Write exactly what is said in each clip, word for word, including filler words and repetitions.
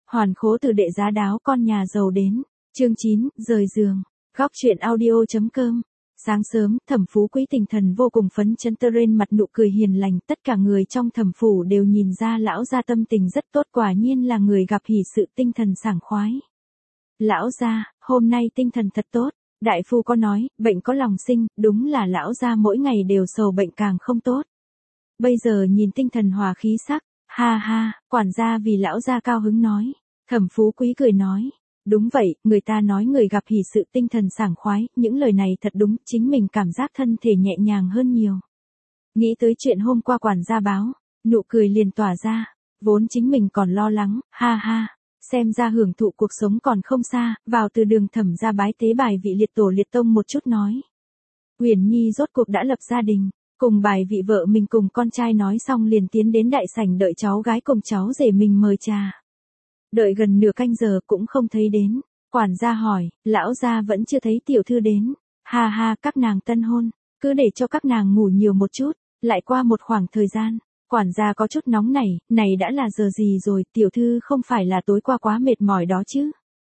Hoàn khố từ đệ giá đáo con nhà giàu đến. Chương chín, rời giường. Góc truyện audio.com. Sáng sớm, Thẩm Phú Quý tinh thần vô cùng phấn chấn, trên mặt nụ cười hiền lành, tất cả người trong Thẩm phủ đều nhìn ra lão gia tâm tình rất tốt, quả nhiên là người gặp hỷ sự, tinh thần sảng khoái. Lão gia, hôm nay tinh thần thật tốt, đại phu có nói, bệnh có lòng sinh, đúng là lão gia mỗi ngày đều sầu bệnh càng không tốt. Bây giờ nhìn tinh thần hòa khí sắc, ha ha, quản gia vì lão gia cao hứng nói. Thẩm Phú Quý cười nói. Đúng vậy, người ta nói người gặp hỷ sự tinh thần sảng khoái, những lời này thật đúng, chính mình cảm giác thân thể nhẹ nhàng hơn nhiều. Nghĩ tới chuyện hôm qua quản gia báo, nụ cười liền tỏa ra, vốn chính mình còn lo lắng, ha ha, xem ra hưởng thụ cuộc sống còn không xa, vào từ đường Thẩm ra bái tế bài vị liệt tổ liệt tông một chút nói. Uyển Nhi rốt cuộc đã lập gia đình, cùng bài vị vợ mình cùng con trai nói xong liền tiến đến đại sảnh đợi cháu gái cùng cháu rể mình mời trà. Đợi gần nửa canh giờ cũng không thấy đến, quản gia hỏi, lão gia vẫn chưa thấy tiểu thư đến, ha ha, các nàng tân hôn, cứ để cho các nàng ngủ nhiều một chút, lại qua một khoảng thời gian, quản gia có chút nóng nảy, này đã là giờ gì rồi, tiểu thư không phải là tối qua quá mệt mỏi đó chứ.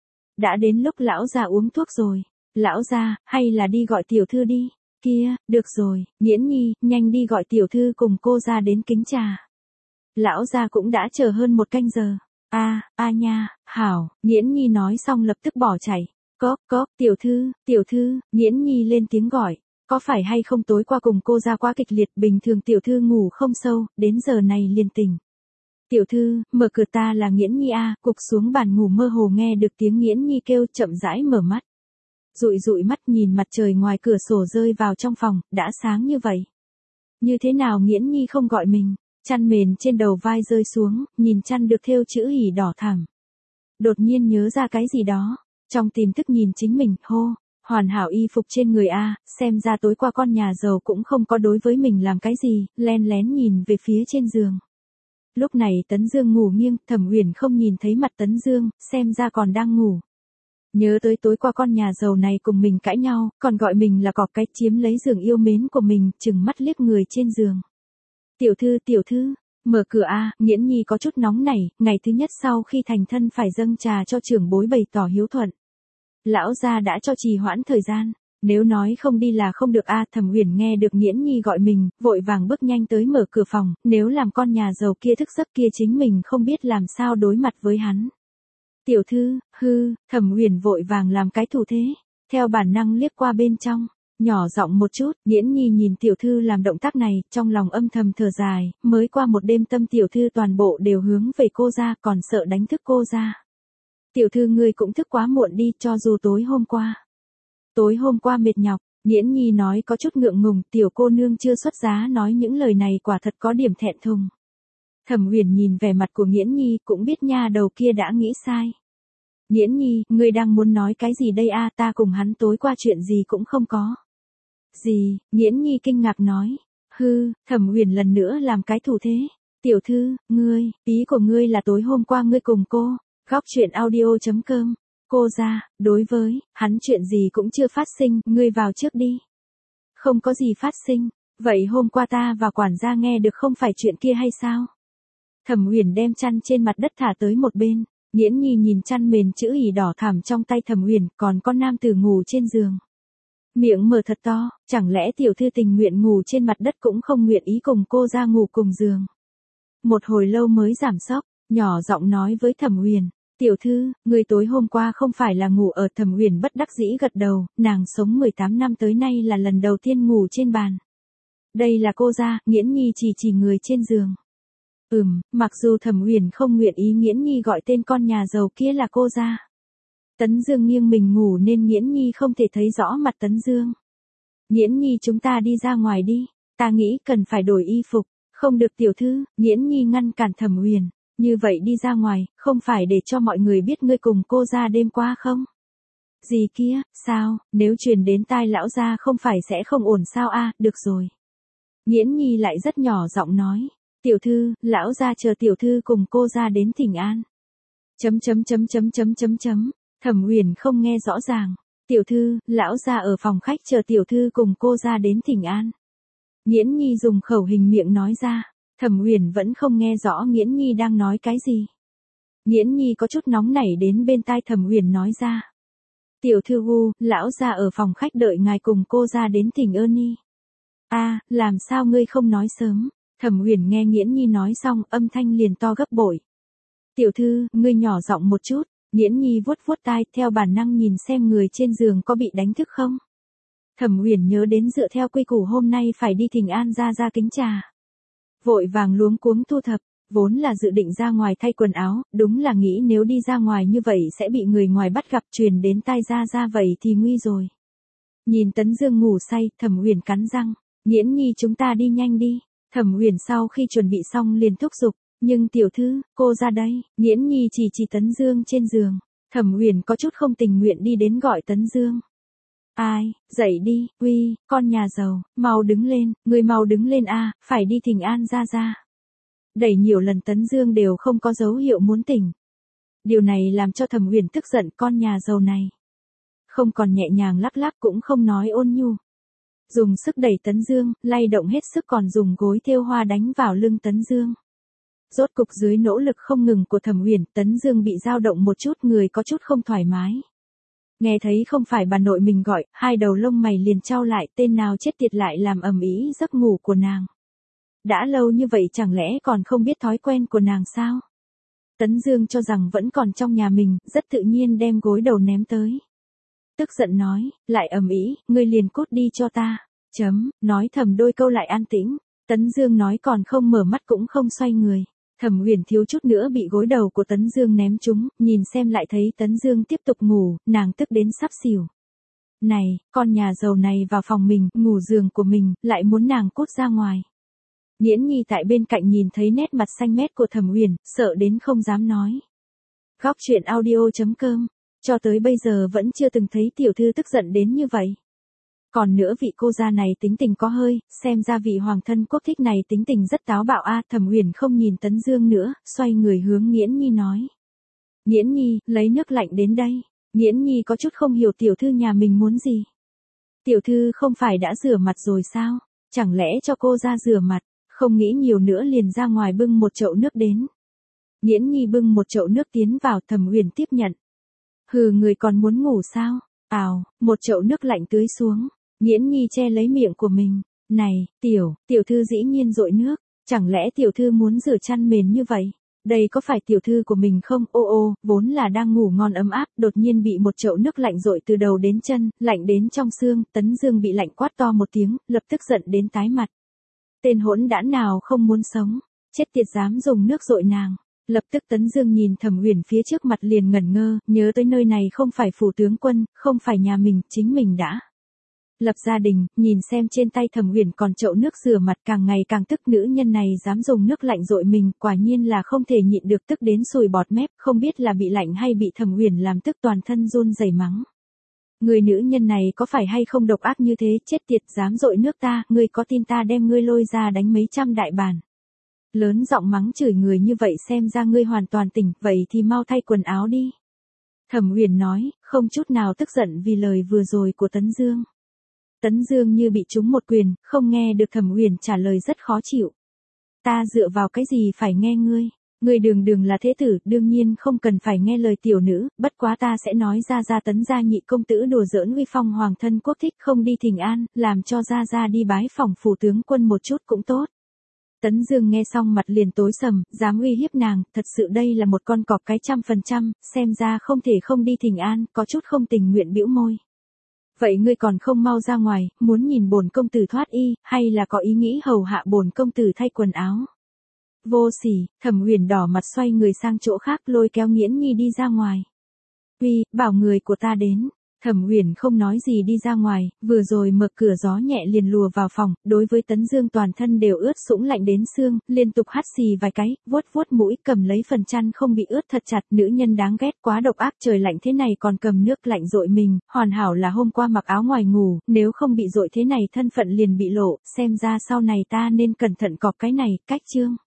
Đã đến lúc lão gia uống thuốc rồi, lão gia, hay là đi gọi tiểu thư đi, kia, được rồi, Nghiễn Nhi, nhanh đi gọi tiểu thư cùng cô ra đến kính trà. Lão gia cũng đã chờ hơn một canh giờ. A, a nha, hảo, Nghiễn Nhi nói xong lập tức bỏ chạy. Cóp, cóp, tiểu thư, tiểu thư, Nghiễn Nhi lên tiếng gọi. Có phải hay không tối qua cùng cô ra quá kịch liệt, bình thường tiểu thư ngủ không sâu, đến giờ này liền tỉnh. Tiểu thư, mở cửa, ta là Nghiễn Nhi a, cục xuống bàn ngủ mơ hồ nghe được tiếng Nghiễn Nhi kêu, chậm rãi mở mắt. Dụi dụi mắt nhìn mặt trời ngoài cửa sổ rơi vào trong phòng, đã sáng như vậy. Như thế nào Nghiễn Nhi không gọi mình? Chăn mền trên đầu vai rơi xuống, nhìn chăn được thêu chữ hỉ đỏ thẳm. Đột nhiên nhớ ra cái gì đó, trong tiềm thức nhìn chính mình, hô, hoàn hảo y phục trên người a, xem ra tối qua con nhà giàu cũng không có đối với mình làm cái gì, len lén nhìn về phía trên giường. Lúc này Tấn Dương ngủ nghiêng, Thẩm Uyển không nhìn thấy mặt Tấn Dương, xem ra còn đang ngủ. Nhớ tới tối qua con nhà giàu này cùng mình cãi nhau, còn gọi mình là cọp cái, chiếm lấy giường yêu mến của mình, chừng mắt liếc người trên giường. Tiểu thư, tiểu thư, mở cửa a, Nghiễn Nhi có chút nóng nảy, ngày thứ nhất sau khi thành thân phải dâng trà cho trưởng bối bày tỏ hiếu thuận. Lão gia đã cho trì hoãn thời gian, nếu nói không đi là không được a, Thẩm Uyển nghe được Nghiễn Nhi gọi mình, vội vàng bước nhanh tới mở cửa phòng, nếu làm con nhà giàu kia thức giấc kia chính mình không biết làm sao đối mặt với hắn. Tiểu thư, hư, Thẩm Uyển vội vàng làm cái thủ thế, theo bản năng liếc qua bên trong. Nhỏ giọng một chút, Nghiễn Nhi nhìn tiểu thư làm động tác này, trong lòng âm thầm thở dài, mới qua một đêm tâm tiểu thư toàn bộ đều hướng về cô ra, còn sợ đánh thức cô ra. Tiểu thư ngươi cũng thức quá muộn đi, cho dù tối hôm qua. Tối hôm qua mệt nhọc, Nghiễn Nhi nói có chút ngượng ngùng, tiểu cô nương chưa xuất giá nói những lời này quả thật có điểm thẹn thùng. Thẩm Uyển nhìn vẻ mặt của Nghiễn Nhi cũng biết nha đầu kia đã nghĩ sai. Nghiễn Nhi, ngươi đang muốn nói cái gì đây a, ta cùng hắn tối qua chuyện gì cũng không có. Gì, Nghiễn Nhi kinh ngạc nói. Hư, Thẩm Uyển lần nữa làm cái thủ thế. Tiểu thư, ngươi, ý của ngươi là tối hôm qua ngươi cùng cô. Góc truyện audio.com. Cô ra, đối với, hắn chuyện gì cũng chưa phát sinh, ngươi vào trước đi. Không có gì phát sinh, vậy hôm qua ta và quản gia nghe được không phải chuyện kia hay sao? Thẩm Uyển đem chăn trên mặt đất thả tới một bên. Nghiễn Nhi nhìn chăn mền chữ hỉ đỏ thẳm trong tay Thẩm Uyển, còn có nam tử ngủ trên giường. Miệng mở thật to, chẳng lẽ tiểu thư tình nguyện ngủ trên mặt đất cũng không nguyện ý cùng cô ra ngủ cùng giường. Một hồi lâu mới giảm sốc, nhỏ giọng nói với Thẩm Uyển, tiểu thư, người tối hôm qua không phải là ngủ ở, Thẩm Uyển bất đắc dĩ gật đầu, nàng sống mười tám năm tới nay là lần đầu tiên ngủ trên bàn. Đây là cô ra, Nghiễn Nhi chỉ chỉ người trên giường. Ừm, mặc dù Thẩm Uyển không nguyện ý Nghiễn Nhi gọi tên con nhà giàu kia là cô ra. Tấn Dương nghiêng mình ngủ nên Nghiễn Nhi không thể thấy rõ mặt Tấn Dương. Nghiễn Nhi chúng ta đi ra ngoài đi, ta nghĩ cần phải đổi y phục. Không được tiểu thư, Nghiễn Nhi ngăn cản Thẩm Uyển. Như vậy đi ra ngoài, không phải để cho mọi người biết ngươi cùng cô ra đêm qua không? Gì kia, sao, nếu truyền đến tai lão gia không phải sẽ không ổn sao a, được rồi. Nghiễn Nhi lại rất nhỏ giọng nói. Tiểu thư, lão gia chờ tiểu thư cùng cô ra đến thỉnh an. Chấm chấm chấm chấm chấm chấm chấm. Thẩm Uyển không nghe rõ ràng. Tiểu thư, lão gia ở phòng khách chờ tiểu thư cùng cô ra đến thỉnh an. Nghiễn Nhi dùng khẩu hình miệng nói ra. Thẩm Uyển vẫn không nghe rõ Nghiễn Nhi đang nói cái gì. Nghiễn Nhi có chút nóng nảy đến bên tai Thẩm Huyền nói ra. Tiểu thư U, lão gia ở phòng khách đợi ngài cùng cô ra đến thỉnh ơn Nhi. A, làm sao ngươi không nói sớm? Thẩm Huyền nghe Nghiễn Nhi nói xong, âm thanh liền to gấp bội. Tiểu thư, ngươi nhỏ giọng một chút. Nghiễn Nhi vuốt vuốt tai, theo bản năng nhìn xem người trên giường có bị đánh thức không. Thẩm Huyền nhớ đến dựa theo quy củ hôm nay phải đi thỉnh an gia gia kính trà. Vội vàng luống cuống thu thập, vốn là dự định ra ngoài thay quần áo, đúng là nghĩ nếu đi ra ngoài như vậy sẽ bị người ngoài bắt gặp truyền đến tai gia gia vậy thì nguy rồi. Nhìn Tấn Dương ngủ say, Thẩm Huyền cắn răng, Nghiễn Nhi chúng ta đi nhanh đi. Thẩm Huyền sau khi chuẩn bị xong liền thúc giục, nhưng tiểu thư, cô ra đây. Nghiễn Nhi chỉ chỉ Tấn Dương trên giường. Thẩm Huyền có chút không tình nguyện đi đến gọi Tấn Dương. Ai, dậy đi, uy, con nhà giàu, mau đứng lên, người mau đứng lên a, phải đi thỉnh an gia gia. Đẩy nhiều lần Tấn Dương đều không có dấu hiệu muốn tỉnh. Điều này làm cho Thẩm Huyền tức giận, con nhà giàu này. Không còn nhẹ nhàng lắc lắc cũng không nói ôn nhu. Dùng sức đẩy Tấn Dương, lay động hết sức còn dùng gối thêu hoa đánh vào lưng Tấn Dương. Rốt cục dưới nỗ lực không ngừng của Thẩm Huyền, Tấn Dương bị dao động một chút, người có chút không thoải mái. Nghe thấy không phải bà nội mình gọi, hai đầu lông mày liền chau lại, tên nào chết tiệt lại làm ầm ĩ giấc ngủ của nàng. Đã lâu như vậy chẳng lẽ còn không biết thói quen của nàng sao? Tấn Dương cho rằng vẫn còn trong nhà mình, rất tự nhiên đem gối đầu ném tới. Tức giận nói, lại ầm ĩ, ngươi liền cút đi cho ta. Chấm, nói thầm đôi câu lại an tĩnh. Tấn Dương nói còn không mở mắt cũng không xoay người. Thẩm Huyền thiếu chút nữa bị gối đầu của Tấn Dương ném trúng, nhìn xem lại thấy Tấn Dương tiếp tục ngủ, nàng tức đến sắp xỉu. Này, con nhà giàu này vào phòng mình, ngủ giường của mình, lại muốn nàng cút ra ngoài. Nghiễn Nhi tại bên cạnh nhìn thấy nét mặt xanh mét của Thẩm Huyền, sợ đến không dám nói. Góc truyện audio chấm com, cho tới bây giờ vẫn chưa từng thấy tiểu thư tức giận đến như vậy. Còn nữa vị cô gia này tính tình có hơi, xem ra vị hoàng thân quốc thích này tính tình rất táo bạo a. Thẩm Huyền không nhìn Tấn Dương nữa, xoay người hướng Nghiễn Nhi nói. Nghiễn Nhi, lấy nước lạnh đến đây. Nghiễn Nhi có chút không hiểu tiểu thư nhà mình muốn gì. Tiểu thư không phải đã rửa mặt rồi sao? Chẳng lẽ cho cô ra rửa mặt? Không nghĩ nhiều nữa liền ra ngoài bưng một chậu nước đến. Nghiễn Nhi bưng một chậu nước tiến vào, Thẩm Huyền tiếp nhận. Hừ, người còn muốn ngủ sao? Ào, một chậu nước lạnh tưới xuống. Nghiễn Nhi che lấy miệng của mình. Này, tiểu, tiểu thư dĩ nhiên dội nước. Chẳng lẽ tiểu thư muốn rửa chăn mền như vậy? Đây có phải tiểu thư của mình không? Ô ô, vốn là đang ngủ ngon ấm áp, đột nhiên bị một chậu nước lạnh dội từ đầu đến chân, lạnh đến trong xương. Tấn Dương bị lạnh quát to một tiếng, lập tức giận đến tái mặt. Tên hỗn đản nào không muốn sống, chết tiệt dám dùng nước dội nàng. Lập tức Tấn Dương nhìn Thẩm Huyền phía trước mặt liền ngẩn ngơ, nhớ tới nơi này không phải phủ tướng quân, không phải nhà mình, chính mình đã lập gia đình, nhìn xem trên tay Thẩm Huyền còn chậu nước rửa mặt, càng ngày càng tức, nữ nhân này dám dùng nước lạnh dội mình, quả nhiên là không thể nhịn được, tức đến sùi bọt mép, không biết là bị lạnh hay bị Thẩm Huyền làm tức toàn thân run rẩy mắng. Người nữ nhân này có phải hay không độc ác như thế, chết tiệt dám dội nước ta, ngươi có tin ta đem ngươi lôi ra đánh mấy trăm đại bản. Lớn giọng mắng chửi người như vậy xem ra ngươi hoàn toàn tỉnh, vậy thì mau thay quần áo đi. Thẩm Huyền nói, không chút nào tức giận vì lời vừa rồi của Tấn Dương. Tấn Dương như bị trúng một quyền, không nghe được Thẩm Huyền trả lời rất khó chịu. Ta dựa vào cái gì phải nghe ngươi? Ngươi đường đường là thế tử, đương nhiên không cần phải nghe lời tiểu nữ, bất quá ta sẽ nói ra ra Tấn gia nhị công tử đùa giỡn uy phong hoàng thân quốc thích không đi thỉnh an, làm cho ra ra đi bái phòng phủ tướng quân một chút cũng tốt. Tấn Dương nghe xong mặt liền tối sầm, dám uy hiếp nàng, thật sự đây là một con cọp cái trăm phần trăm, xem ra không thể không đi thỉnh an, có chút không tình nguyện bĩu môi. Vậy ngươi còn không mau ra ngoài, muốn nhìn bổn công tử thoát y, hay là có ý nghĩ hầu hạ bổn công tử thay quần áo? Vô sỉ, Thẩm Huyền đỏ mặt xoay người sang chỗ khác lôi kéo Nghiễn Nhi đi ra ngoài. Uy, bảo người của ta đến. Thẩm Huyền không nói gì đi ra ngoài, vừa rồi mở cửa gió nhẹ liền lùa vào phòng, đối với Tấn Dương toàn thân đều ướt sũng lạnh đến xương, liên tục hắt xì vài cái, vuốt vuốt mũi, cầm lấy phần chăn không bị ướt thật chặt, nữ nhân đáng ghét quá độc ác, trời lạnh thế này còn cầm nước lạnh dội mình, hoàn hảo là hôm qua mặc áo ngoài ngủ, nếu không bị dội thế này thân phận liền bị lộ, xem ra sau này ta nên cẩn thận cọp cái này, cách chương.